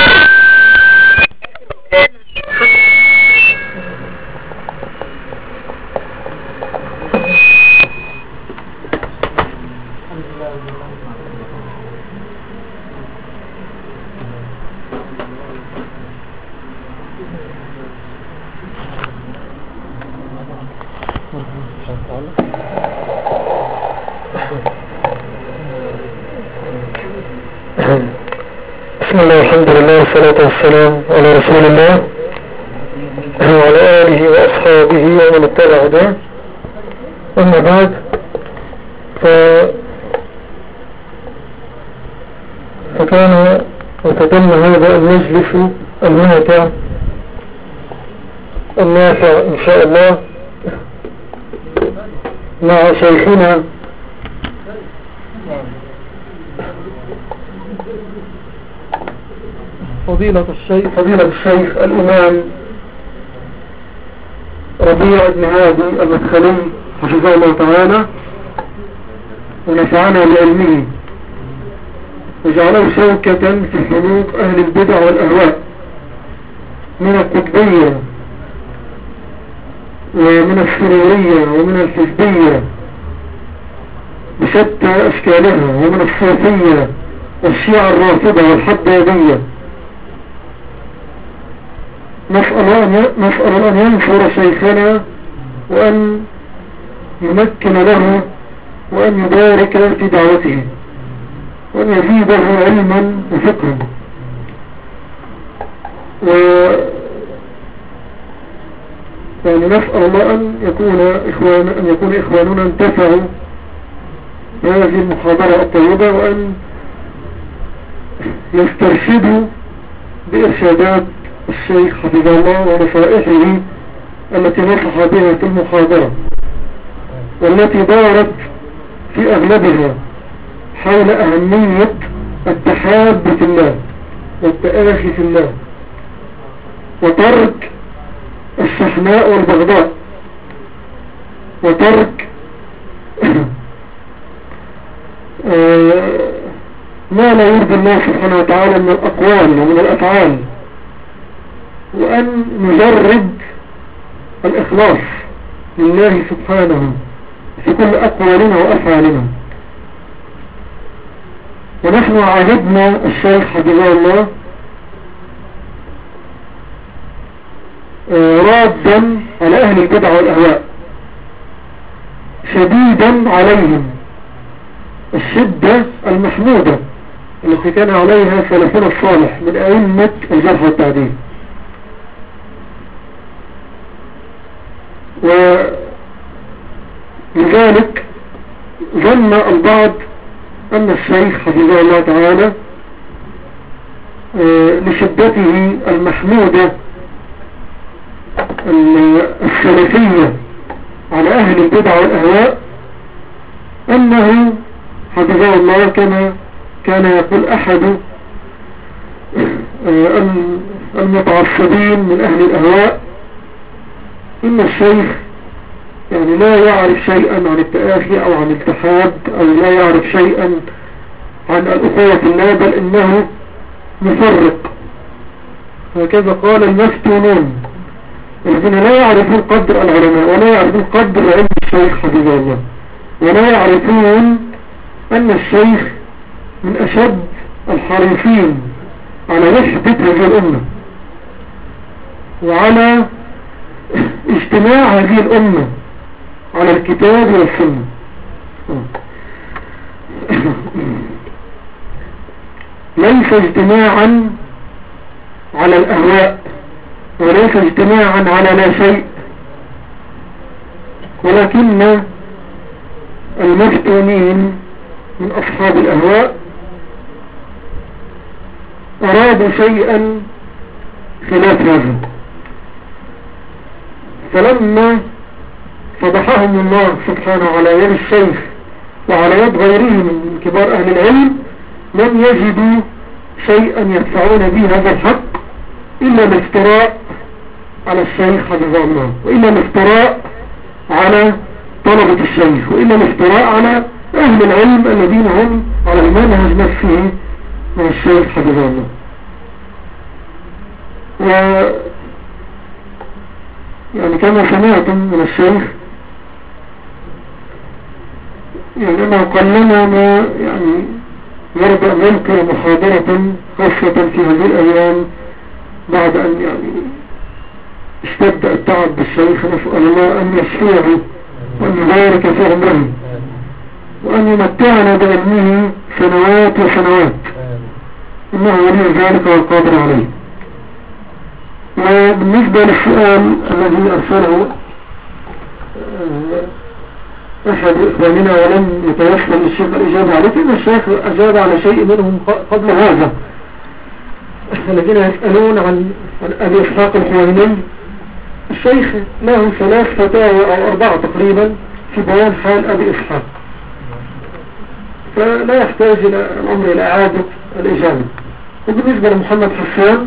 بسم الله والحمد لله والصلاة والسلام على رسول الله وعلى آله وأصحابه ومن اتبع هداه. أما بعد ف... فكان وتتم هذا المجلس الممتع النافع إن شاء الله مع شيخنا فضيلة الشيخ فضيلة الشيخ الإمام ربيع بن هادي المدخلي حفظه الله تعالى ونفعنا بعلمه وجعله شوكة في حلوق أهل البدع والأهواء من القطبية ومن السرورية ومن الحزبية بشتى أشكالها ومن الصوفية والشيعة الرافضة والحدادية. نسأل أن ينصر شيخنا وأن يمكن له وأن يبارك في دعوته وأن يزيده علما وفقها و يعني نسأل الله أن يكون إخوان أن يكون إخواننا انتفعوا بهذه المحاضرة الطيبة وأن يسترشدوا بإرشادات الشيخ حفظه الله ونصائحه التي نصح بها في المحاضرة والتي دارت في أغلبها حول أهمية التحاب في الله والتآخي في الله وترك الشحناء والبغضاء وترك ما لا يرضي الله سبحانه وتعالى من الأقوال ومن الأفعال وأن نجرد الإخلاص لله سبحانه في كل أقوالنا وأفعالنا. ونحن عاهدنا الشيخ حفظه الله رادا على أهل البدع والأهواء شديدا عليهم الشدة المحمودة التي كان عليها سلفنا الصالح من أئمة الجرح والتعديل. ولذلك ظن البعض أن الشيخ حفظه الله تعالى لشدته المحمودة السلفية على أهل البدع والأهواء أنه حفظه الله كما كان يقول أحد المتعصبين من أهل الأهواء إن الشيخ يعني لا يعرف شيئا عن التآخي أو عن الاتحاد أو لا يعرف شيئا عن الأخوة في الله بل إنه مفرق. هكذا قال المفتونون الذين لا يعرفون قدر العلماء ولا يعرفون قدر علم الشيخ حفظه الله ولا يعرفون أن الشيخ من أشد الحريصين على وحدة هذه الأمة وعلى اجتماع هذه الأمة على الكتاب والسنة. ليس اجتماعا على الأهواء وليس اجتماعا على لا شيء ولكن المفتونين من أصحاب الأهواء أرادوا شيئا خلاف هذا فلما فضحهم الله سبحانه على يد الشيخ وعلى يد غيرهم من كبار أهل العلم لم يجدوا شيئا يدفعون به هذا الحق إلا الافتراء على الشيخ حفظه الله، وإلا الافتراء على طلبة الشيخ، وإلا الافتراء على أهل العلم الذين هم على المنهج نفسه من الشيخ حفظه الله. و يعني كما سمعتم من الشيخ يعني أنه قلما ما يعني يرد أن يلقي محاضرة خاصة في هذه الأيام بعد أن يعني اشتد التعب بالشيخ. نسأل الله أن يشفيه وأن يبارك في عمره وأن يمتعنا بعلمه سنوات وسنوات، إنه ولي ذلك والقادر عليه. وبالنسبة للسؤال الذي أرسله أحد إخواننا ولم يتيسر للشيخ الإجابة عليه، فإن الشيخ أجاب على شيء منهم قبل هذا. الذين يسألون عن أبي إسحاق الحويني، الشيخ له ثلاث فتاوى أو أربعة تقريبا في بيان حال أبي إسحاق، فلا يحتاج إلى الأمر إلى إعادة الإجابة. وبالنسبة لمحمد حسان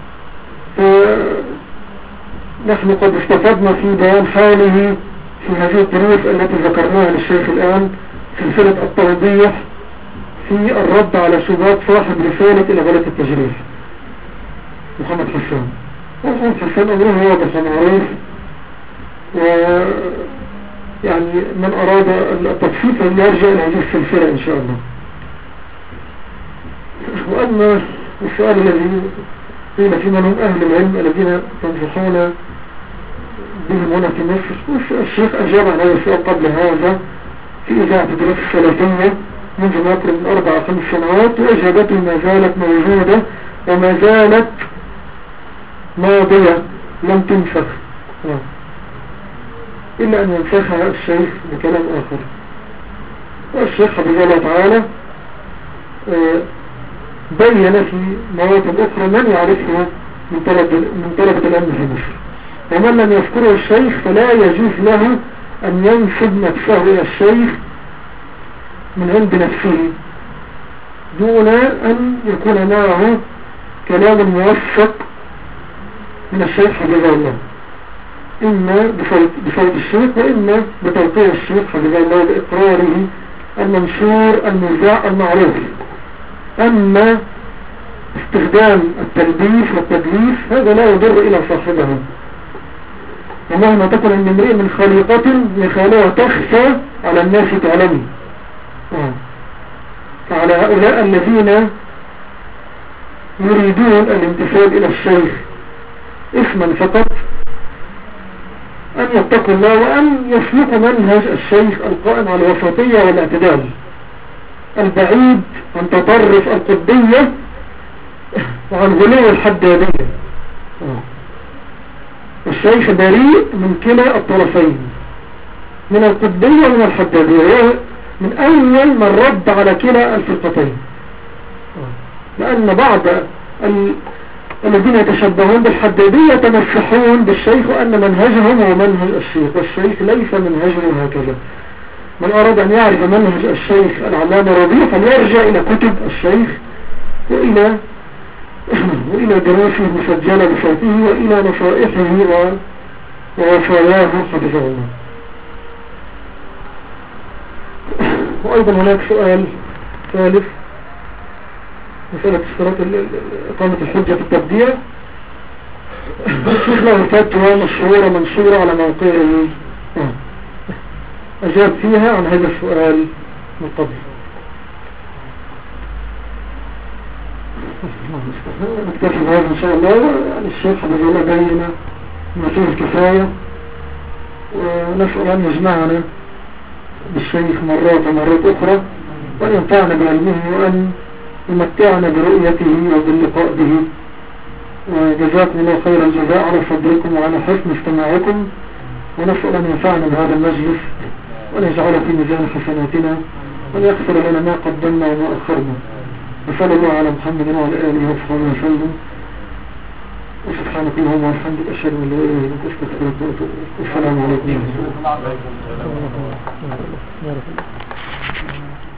نحن قد استفدنا في بيان حاله في هذه الدروس التي ذكرناها للشيخ الآن، سلسلة التوضيح في الرد على شبهات صاحب رسالة إلى غلط التجريح محمد حسان. محمد حسان أمره واضح ومعروف، ويعني من أراد التفصيل فليرجع إلى هذه السلسلة إن شاء الله. وأما السؤال الذي قيل في من هم أهل العلم الذين تنصحون بهم هنا في مصر، الشيخ أجاب عن هذا السؤال قبل هذا في إذاعة دروس الثلاثية منذ ما يقرب من أربع أو خمس سنوات، وإجابته ما زالت موجودة وما زالت ماضية لم تنسخ، إلا أن ينسخها الشيخ بكلام آخر. والشيخ حفظه الله تعالى بين في مواطن أخرى من يعرفها من طلبة, من طلبة العلم في مصر، ومن لم يذكره الشيخ فلا يجوز له أن ينسب نفسه إلى الشيخ من عند نفسه دون أن يكون معه كلام موثق من الشيخ حفظه الله، إما بصوت الشيخ وإما بتلقيه الشيخ حفظه الله بإقراره المنشور المذاع المعروف. أما استخدام التلبيس والتدليس هذا لا يضر إلى صاحبه، ومهما تكن عند امرئ من خليقة يخالوها تخفى على الناس تعلمي. فعلى هؤلاء الذين يريدون الانتساب إلى الشيخ اسما فقط أن يتقوا الله وأن يسلكوا منهج الشيخ القائم على الوسطية والاعتدال البعيد عن تطرف القطبية وعن غلو الحدادية. الشيخ بريء من كلا الطرفين، من القطبية ومن الحدادية، من أول من رد على كلا الفرقتين، لأن بعض ال... الذين يتشبهون بالحدادية يتمسحون بالشيخ وأن منهجهم هو منهج الشيخ، والشيخ ليس منهجه هكذا. من أراد أن يعرف منهج الشيخ العلامة ربيع فليرجع إلى كتب الشيخ وإلى وإلى دروسه المسجلة بصوته وإلى نصائحه ووصاياه حفظه الله. وأيضا هناك سؤال ثالث، مسألة اشتراط إقامة الحجة في التبديع. الشيخ له فتوى مشهورة منشورة على موقعه أجاب فيها عن هذا السؤال من قبل. نكتفي بهذا إن شاء الله. يعني الشيخ حفظه الله بينا ما فيه الكفاية، ونسأل أن يجمعنا بالشيخ مرات ومرات أخرى، وأن ينفعنا بعلمه وأن يمتعنا برؤيته وباللقاء به. وجزاكم الله خير الجزاء على صبركم وعلى حسن استماعكم، ونسأل أن ينفعنا بهذا المجلس وأن يجعله في ميزان حسناتنا وأن يغفر لنا ما قدمنا وما أخرنا. وصلى الله على محمد وعلى آله وصحبه وسلم. وسبحانك اللهم وبحمدك أشهد أن لا إله إلا أنت أستغفرك وأتوب إليك. والسلام عليكم ورحمة الله وبركاته.